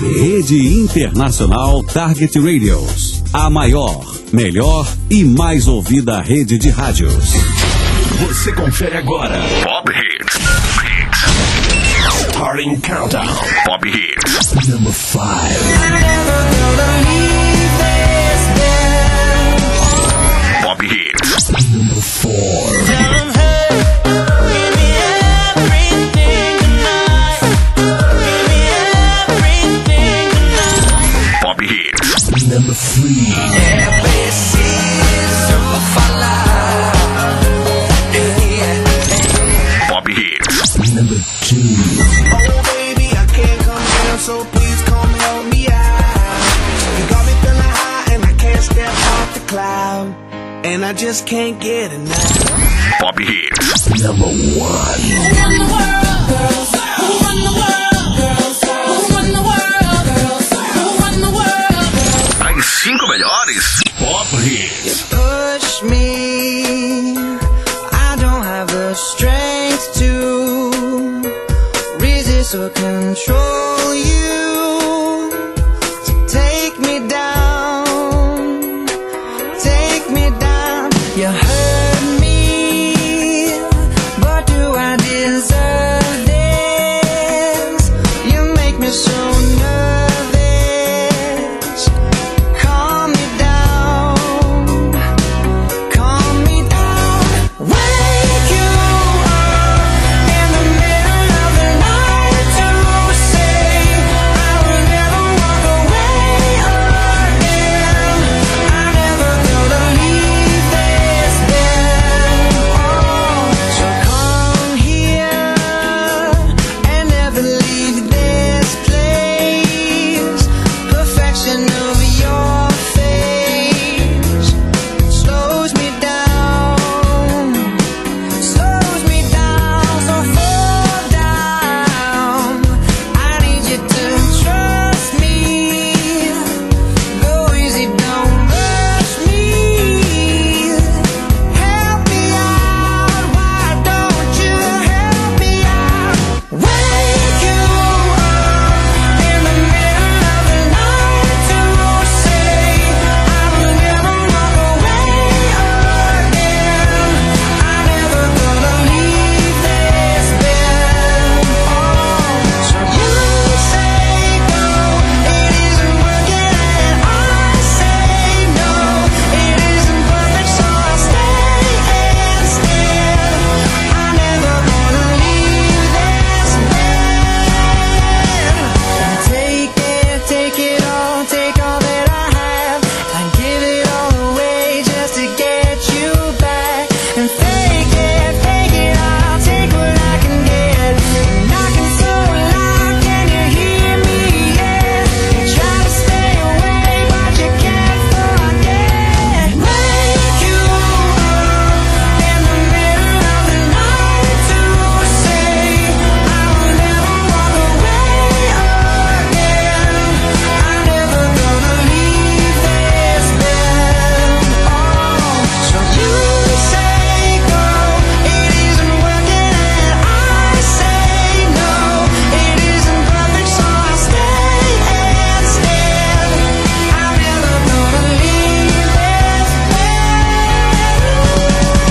Rede Internacional Target Radios. A maior, melhor e mais ouvida rede de rádios. Você confere agora. Pop Hits. Starting Countdown. Pop Hits. Number 5. Pop Hits. Number 4. Number 3. Bobby Hits. Number 2. Oh baby, I can't come down, so please come help me out. You got me feeling high and I can't step off the cloud, and I just can't get enough. Bobby Hits. Number 1. Who run the world, girls? Who run the world, girls? Who run the world, girls? Who run the world, girls? As 5 melhores Pop Hits. You push me, I don't have the strength to resist or control you. So take me down, take me down. You hurt me, but do I deserve this? You make me so nervous. Calm me down, calm me down. Wake you up in the middle of the night to say I will never walk away again. I'm never gonna leave this bed. Oh, so come here and never leave this place. Perfection of your face slows me down, slows me down. So fall down, I need you to trust me. Go easy, don't rush me. Help me out, why don't you help me out? Wake you up in the middle of the night to say I will never walk away again. I'm never gonna leave this bed. Oh, so you say go, it isn't working, and I say no, it isn't perfect, so I'll stay instead. I'm never gonna leave this bed. Take it all, take all that I have, and give it all away just to get you back. And fake it, I'll take what I can get. Knocking so loud, can you hear me? Yeah, you try to stay away, but you can't forget. Wake you up in the middle of the night to say I will never walk away again. I'm never gonna leave this bed. Oh, so you say go, it isn't working, and I say no, it isn't perfect, so I'll stay instead. I'm never gonna leave this bed.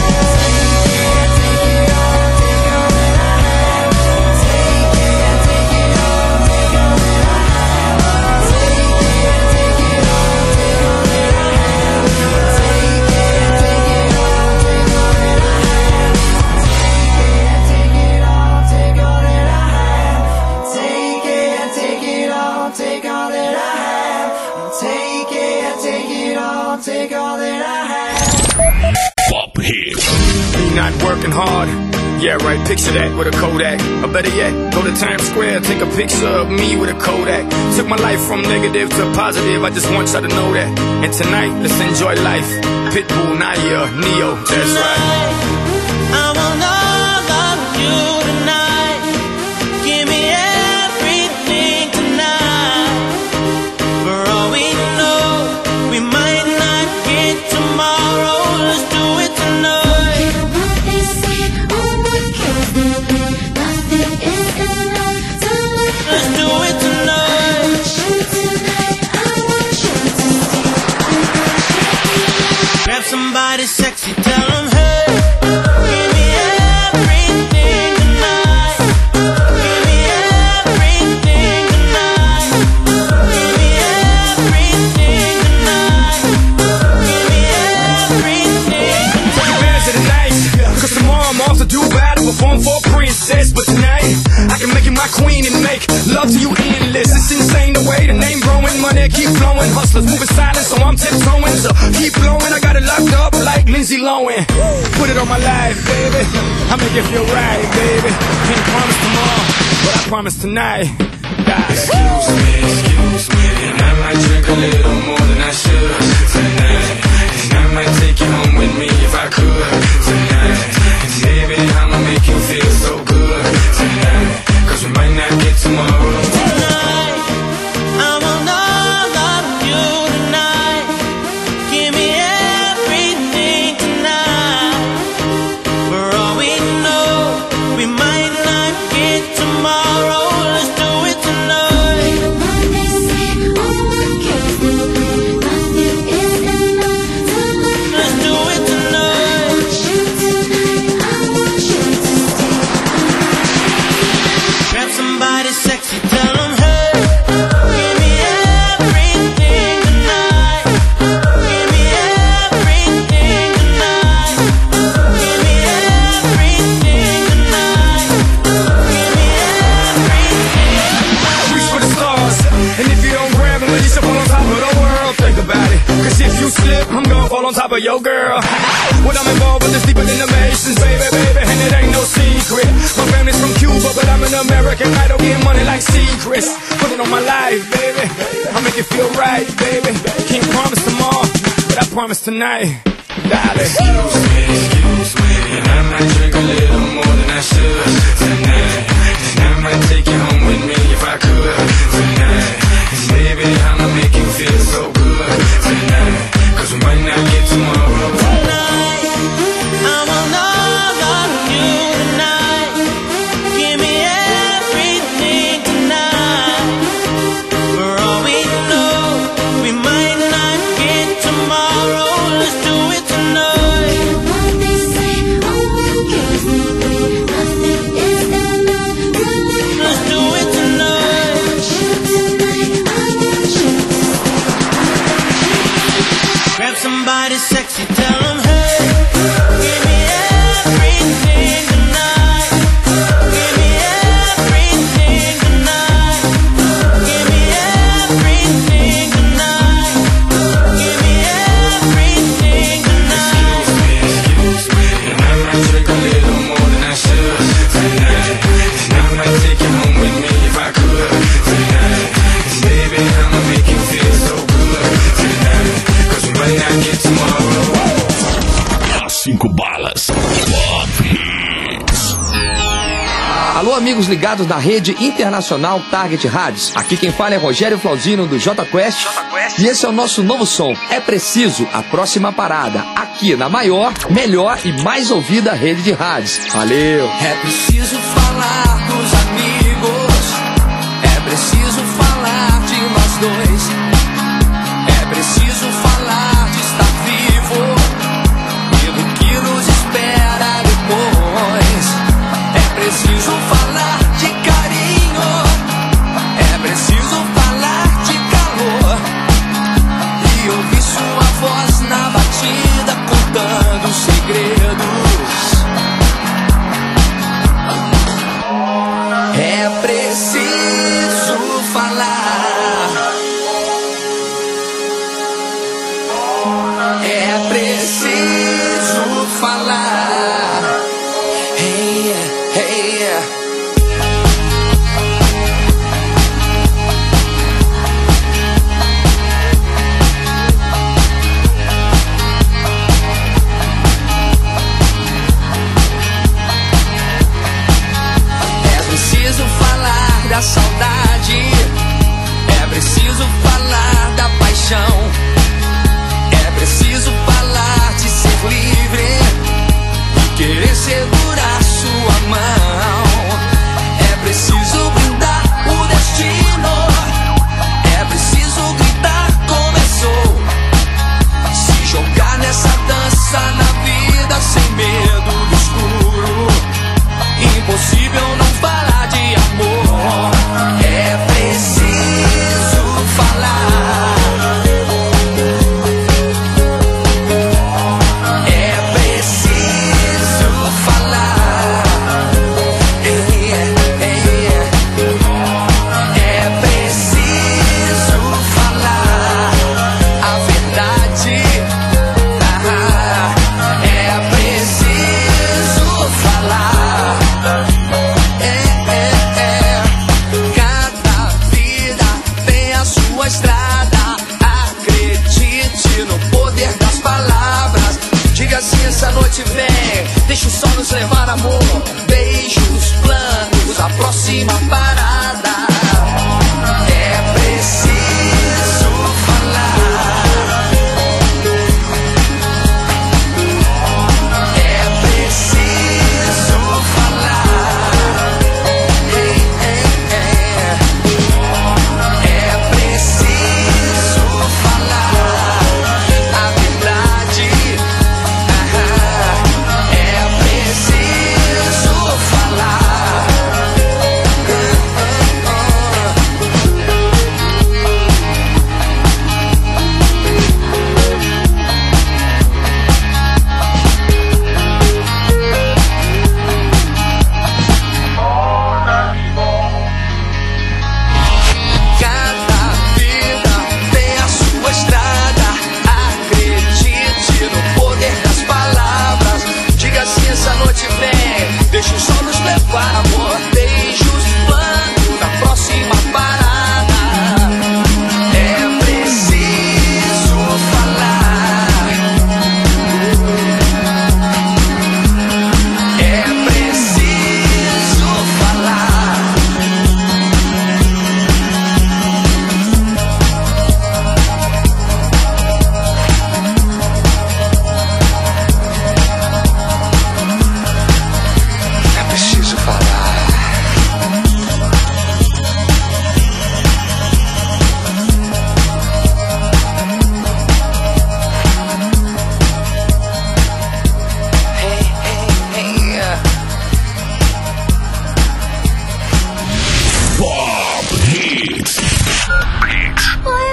Take it all, take all that I have. Take it all, take all that I have. Take it all, take all that I have. Take it all, take all that I have. Take it all, take all that I have. Take it all, take all that I have. Take it all, take all that I have. Pop Hits. Not working hard. Yeah, right, picture that with a Kodak. Or better yet, go to Times Square, take a picture of me with a Kodak. Took my life from negative to positive, I just want y'all to know that. And tonight, let's enjoy life. Pitbull, Naya, Neo, that's right. I want all of you tonight. Give me everything tonight. For all we know, we might not get tomorrow. Let's do it tonight. What they say, oh my God, nothing is enough. Let's do it tonight. somebody sexy, tell them, hey, give me everything tonight. Give me everything tonight. Give me everything tonight. Give me everything tonight. Take advantage of the night, cause tomorrow I'm off to do battle, perform for a princess. But tonight, I can make you my queen and make love to you endless. It's insane the way the name growing, money keep flowing. Hustlers moving silent, so I'm tiptoeing. So keep blowing, I got it locked up like Lindsay Lohan. Put it on my life, baby, I make it feel right, baby. Can't promise tomorrow, but I promise tonight. Excuse me, and I might drink a little more than I should tonight. And I might take you home with me if I could tonight. And baby, I'ma make you feel so good tonight, cause we might not get tomorrow. Tonight, I want all of you tonight. Give me everything tonight. For all we know, we might not get tomorrow. Let's do it tonight. Let's do it tonight. Grab somebody sexy, tell them, hey, give me everything tonight. Give me everything tonight. Give me everything tonight. Give me everything. Reach for the stars, and if you don't grab them, at least you fall on top of the world. Think about it, cause if you slip, I'm gonna fall on top of your girl. What I'm involved with is deeper than the Masons, baby, and it ain't no secret. My family's from Cuba, but I'm an American Idol, getting money like secrets. Put it on my life, baby, I make it feel right, baby. Can't promise tomorrow, but I promise tonight, darling. Excuse me, and I might drink a little more than I should tonight. And I might take you home with me if I could tonight. And baby, I'ma make you feel so good tonight, cause we might not get tomorrow. Tonight, I want all of you tonight. Give me everything tonight. For all we know, we might not get tomorrow. Let's do it tonight. Let's do it tonight. Grab somebody sexy, tell them, hey, give me everything tonight. Give me everything tonight. Give me everything tonight. Give me everything tonight. Excuse me, and I might drink a little more than I should tonight. And I might take you home with me if I could tonight. And baby, I'ma make you feel so good tonight, cause we might not get tomorrow. As 5 balas. Pop Hits. Alô, amigos ligados na rede internacional Target Rádios. Aqui quem fala é Rogério Flauzino do J Quest. E esse é o nosso novo som. É preciso a próxima parada. Aqui na maior, melhor e mais ouvida rede de rádios. Valeu! É preciso falar dos amigos. É preciso falar de nós dois. É preciso falar de estar vivo e do que nos espera depois. É preciso falar de carinho. É preciso falar de calor e ouvir sua voz na batida contando segredos. É preciso falar. É preciso falar. Hey, hey. É preciso falar da saudade. É preciso falar da paixão. É preciso falar de ser livre e querer segurar sua mão. É preciso brindar o destino. É preciso gritar começou. Se jogar nessa dança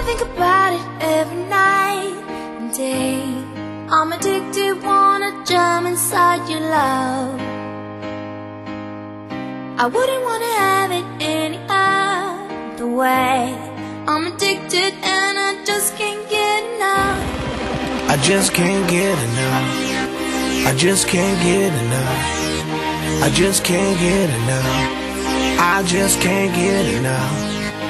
think about it every night and day. I'm addicted, wanna jump inside your love. I wouldn't wanna have it any other way. I'm addicted and I just can't get enough. I just can't get enough. I just can't get enough. I just can't get enough. I just can't get enough.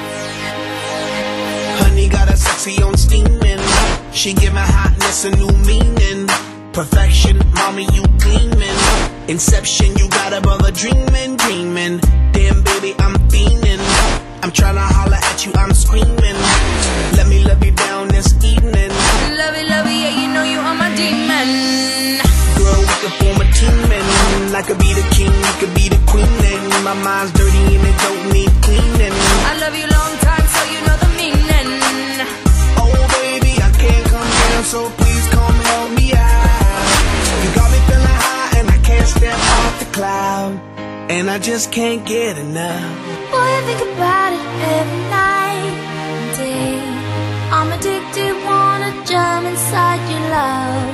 Honey got a sexy on steaming. She give my hotness a new meaning. Perfection, mommy, you gleaming. Inception, you got a brother dreaming, dreaming. Damn, baby, I'm fiending. I'm tryna holler at you, I'm screaming. Let me love you down this evening. Love it, yeah, you know you are my demon. Girl, we could form a team, and I could be the king, you could be the queen, and my mind's dirty and it don't need cleaning. I love you long time, so you know the meaning. Oh baby, I can't come down, so please come help me out. You got me feeling high and I can't step off the cloud, and I just can't get enough. Boy, I think about it every night and day. I'm addicted, wanna jump inside your love.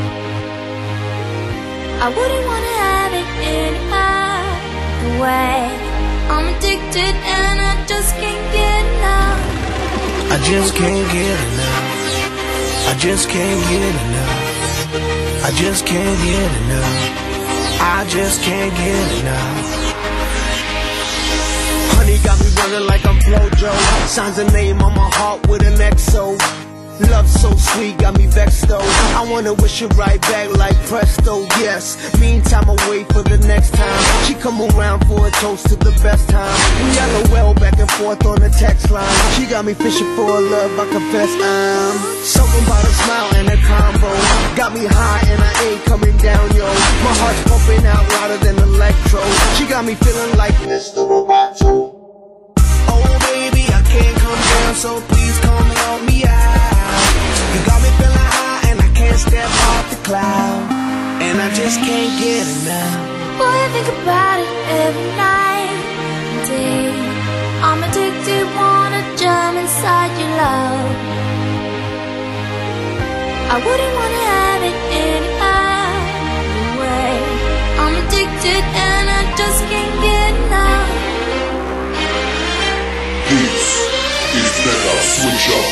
I wouldn't wanna have it any other way. I'm addicted and I just can't get enough. I just can't get enough. I just can't get enough. I just can't get enough. I just can't get enough. Honey got me running like I'm Flojo. Signs a name on my heart with an XO. Love so sweet, got me vexed though. I wanna wish it right back like presto, yes. Meantime, I wait for the next time she come around for a toast to the best time. We LOL back and forth on the text line. She got me fishing for a love, I confess I'm something about a smile and a combo. Got me high and I ain't coming down, yo. My heart's pumping out louder than electro. She got me feeling like Mr. Roboto. Oh baby, I can't come down, so please come help me out. You got me feeling high and I can't step off the cloud, and I just can't get enough. Boy, I think about it every night and day. I'm addicted, wanna jump inside your love. I wouldn't wanna have it any other way. I'm addicted and I just can't get enough. This is Mega Switch Up.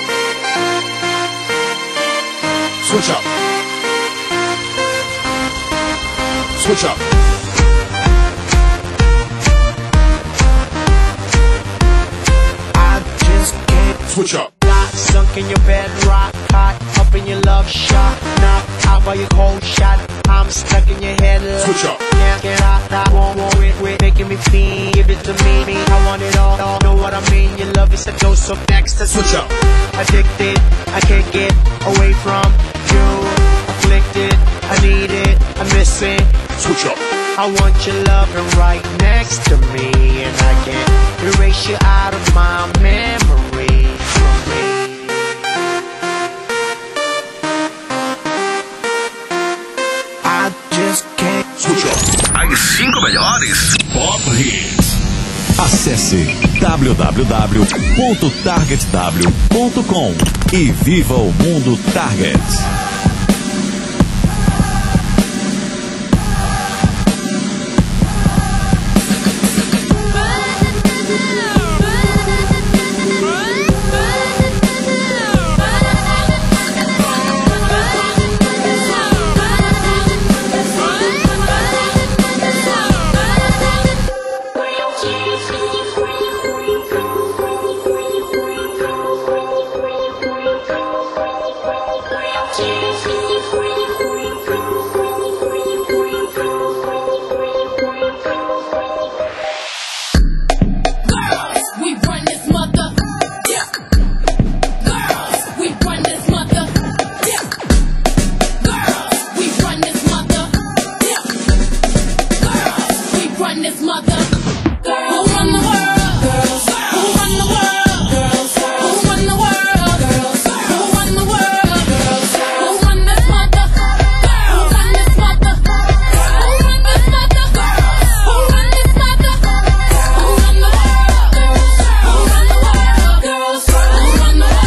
Switch up. Switch up. I just can't Switch up. lie. Sunk in your bed, rock hot, up in your love shot, knocked out by your cold shot. I'm stuck in your head. Switch up. Can't get out, I won't it, making me feel. Give it to me, I want it all. Know what I mean? Your love is a dose of ecstasy. Switch up. Addicted, I can't get away from you. Afflicted, I need it, I miss it. Switch up. I want your loving right next to me, and I can't erase you out of my memory. I just can't Switch up. As 5 melhores. Pop Hits. Acesse www.targetw.com e viva o mundo Target. Who run the world?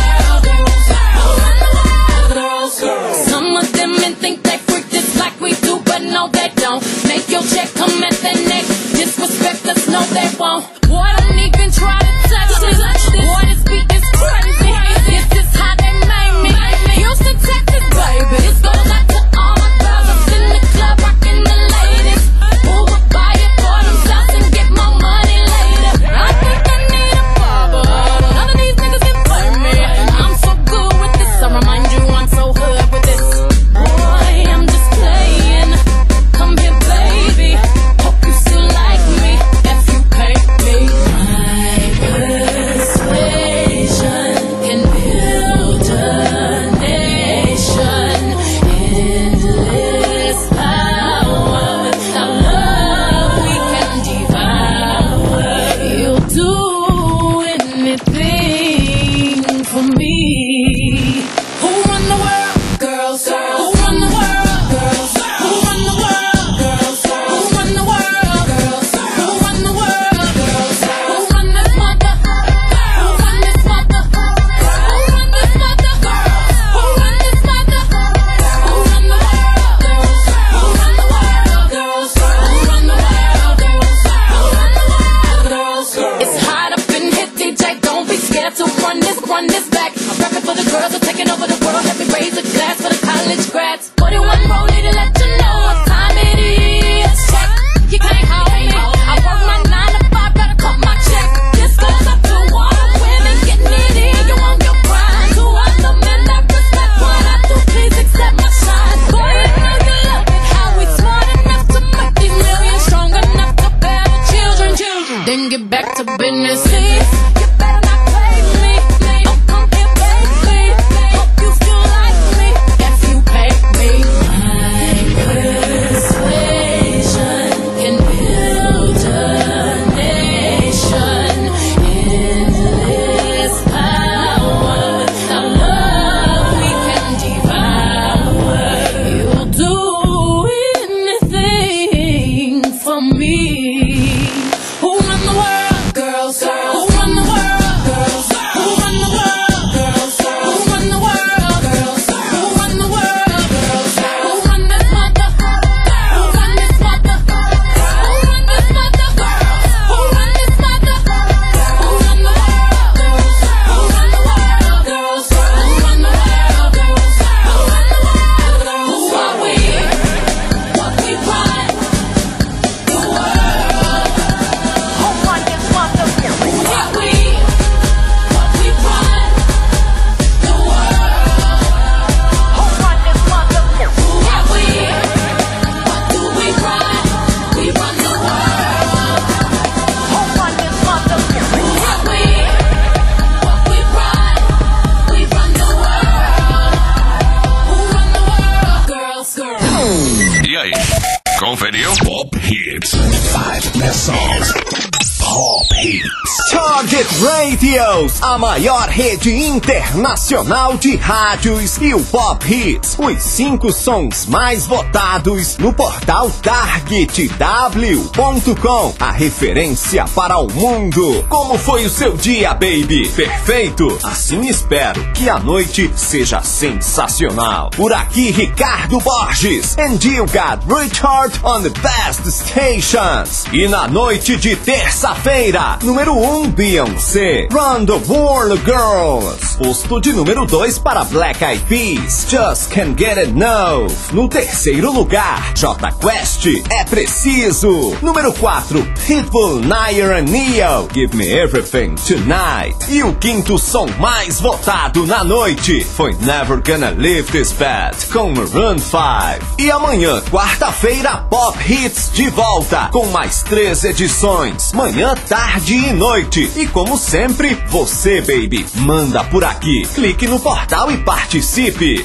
then get back to business. Please, you better not play me. Don't come here, baby. Hope you still like me if you pay me. My persuasion can build a nation. Endless power, our love we can devour. You'll do anything for me. Who run the world? Girls. Who run the world? Girls. Who run the world? Girls. Who run the world? Girls. Who run the world? Girls. Who run this mother? Who run this mother? Who run this mother? Who run this mother? Who run the world? Girls. Who run the world? Girls. Who run the world? Girls. Who run the world? Who are we? What we want? The world. Who run this mother? Who are we? What we want? The world. Who run this mother? Who are we? What do we run? We run the world. Who run this mother? Who are we? What we run? We run the world. Who run the world? Girls. E aí, conferiu? Pop Hits. 5 best songs. Pop Hits. Target Radios, a maior rede internacional de rádios e o Pop Hits, os 5 sons mais votados no portal TargetW.com, a referência para o mundo. Como foi o seu dia, baby? Perfeito? Assim espero que a noite seja sensacional. Por aqui, Ricardo Borges, and you got Richard on the best stations. E na noite de terça-feira, número 1, Beyoncé, Run the World Girls. Posto de número 2 para Black Eyed Peas, Just Can't Get Enough. No terceiro lugar, Jota Quest, É Preciso. Número 4, Pitbull, Nair and Neo, Give Me Everything Tonight. E o quinto som mais votado na noite foi Never Gonna Leave This Bed, com Maroon 5. E amanhã, quarta-feira, Pop Hits de volta, com mais 3 edições, manhã, tarde e noite. E como sempre, você, baby, manda por aqui. Clique no portal e participe.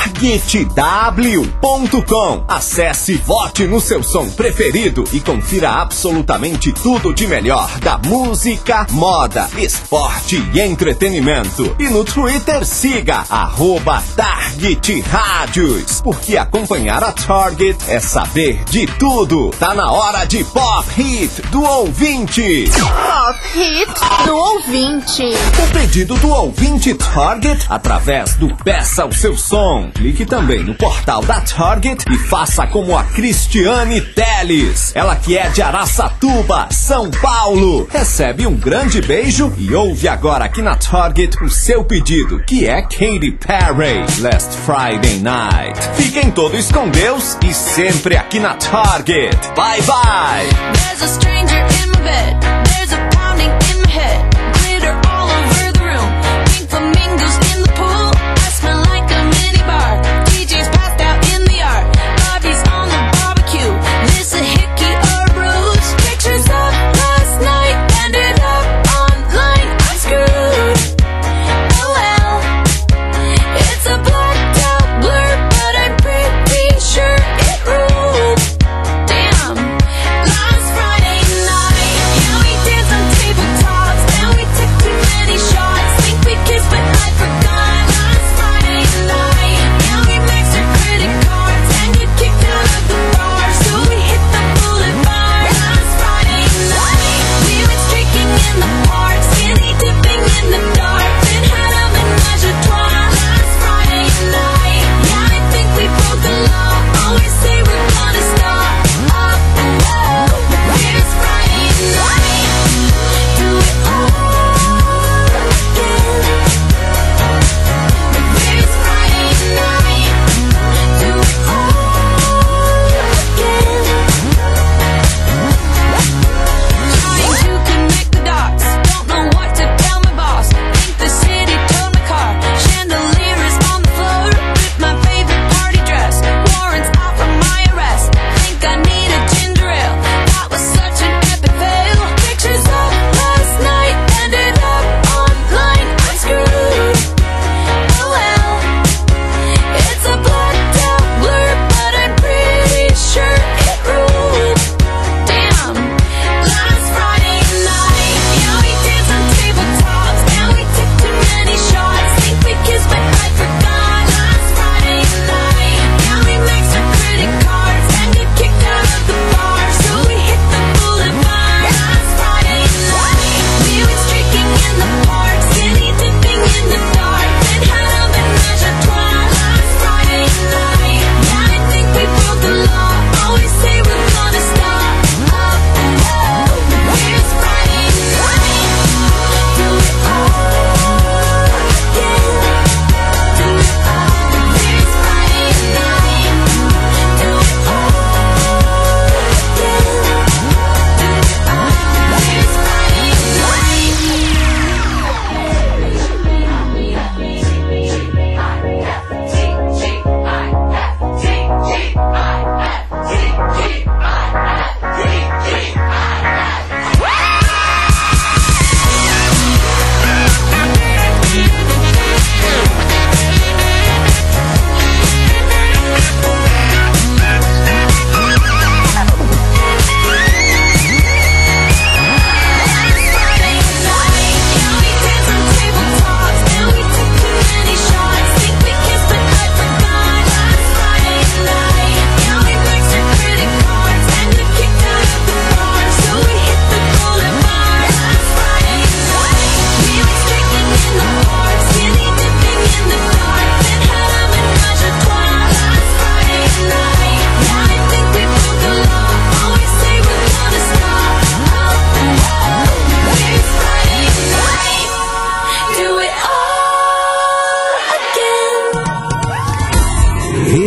TargetW.com. Acesse, vote no seu som preferido e confira absolutamente tudo de melhor da música, moda, esporte e entretenimento. E no Twitter, siga @Target Rádios, porque acompanhar a Target é saber de tudo. Tá na hora de Pop Hit do ouvinte. Pop Hit do ouvinte. O pedido do ouvinte Target através do Peça o Seu Som. Clique também no portal da Target e faça como a Cristiane Teles. Ela que é de Araçatuba, São Paulo. Recebe um grande beijo e ouve agora aqui na Target o seu pedido, que é Katy Perry, Last Friday Night. Fiquem todos com Deus e sempre aqui na Target. Bye bye. There's a stranger in my bed. There's a pounding in my head. Glitter all over the room. Pink flamingos in the pool. I smell like a minibar. DJ's passed out in the yard. Bobby's on the barbecue. This a hickey or a bruise. Pictures of last night ended up online. I'm screwed. Oh well. It's a blacked out blur, but I'm pretty sure it ruled. Damn. Last Friday night.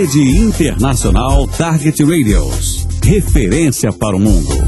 Rede Internacional Target Radios. Referência para o mundo.